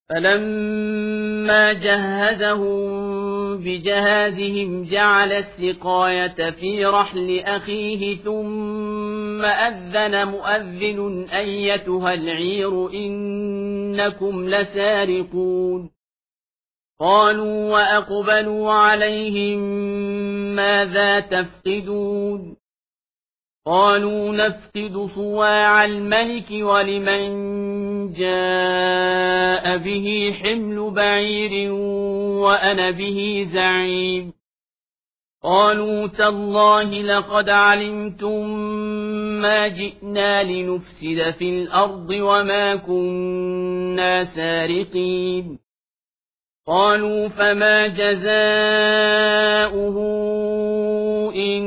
فلما جهزهم بجهازهم جعل السقاية في رحل أخيه ثم أذن مؤذن أيتها العير إنكم لسارقون قالوا وأقبلوا عليهم ماذا تفقدون قالوا نفقد صواع الملك ولمن جاء به حمل بعير وأنا به زعيم قالوا تالله لقد علمتم ما جئنا لنفسد في الأرض وما كنا سارقين قالوا فما جزاؤه إن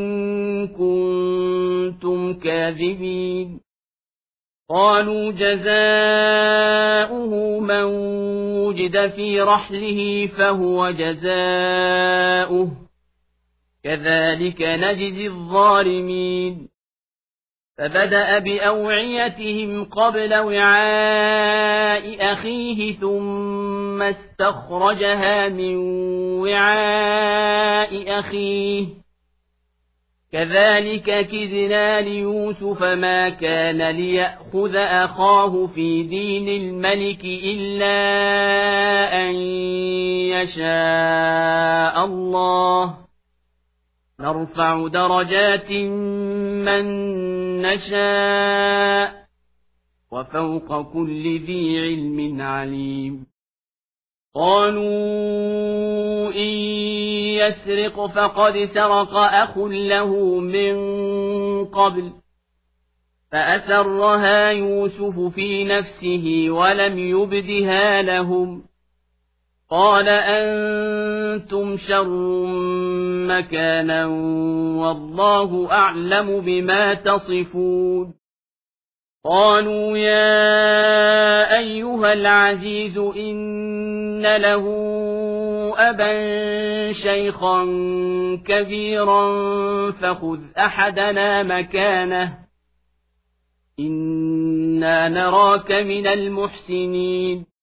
كنتم كاذبين قالوا جزاؤه من وجد في رحله فهو جزاؤه كذلك نجزي الظالمين فبدأ بأوعيتهم قبل وعاء أخيه ثم استخرجها من وعاء أخيه كذلك كدنا ليوسف ما كان ليأخذ أخاه في دين الملك إلا أن يشاء الله نرفع درجات من نشاء وفوق كل ذي علم عليم قالوا إن يسرق فقد سرق أخ له من قبل فأسرها يوسف في نفسه ولم يبدها لهم قال أنتم شر مكانا والله أعلم بما تصفون قالوا يا أيها العزيز إن له أبا شيخا كبيرا فخذ أحدنا مكانه إنا نراك من المحسنين